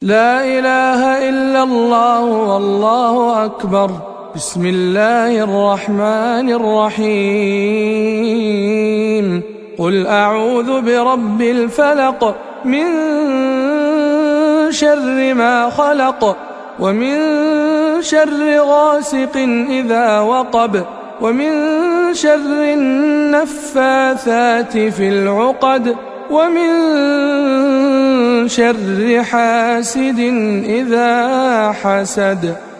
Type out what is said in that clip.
لا إله إلا الله والله أكبر. بسم الله الرحمن الرحيم. قل أعوذ برب الفلق من شر ما خلق ومن شر غاسق إذا وقب ومن شر النفاثات في العقد ومن شر حاسد إذا حسد.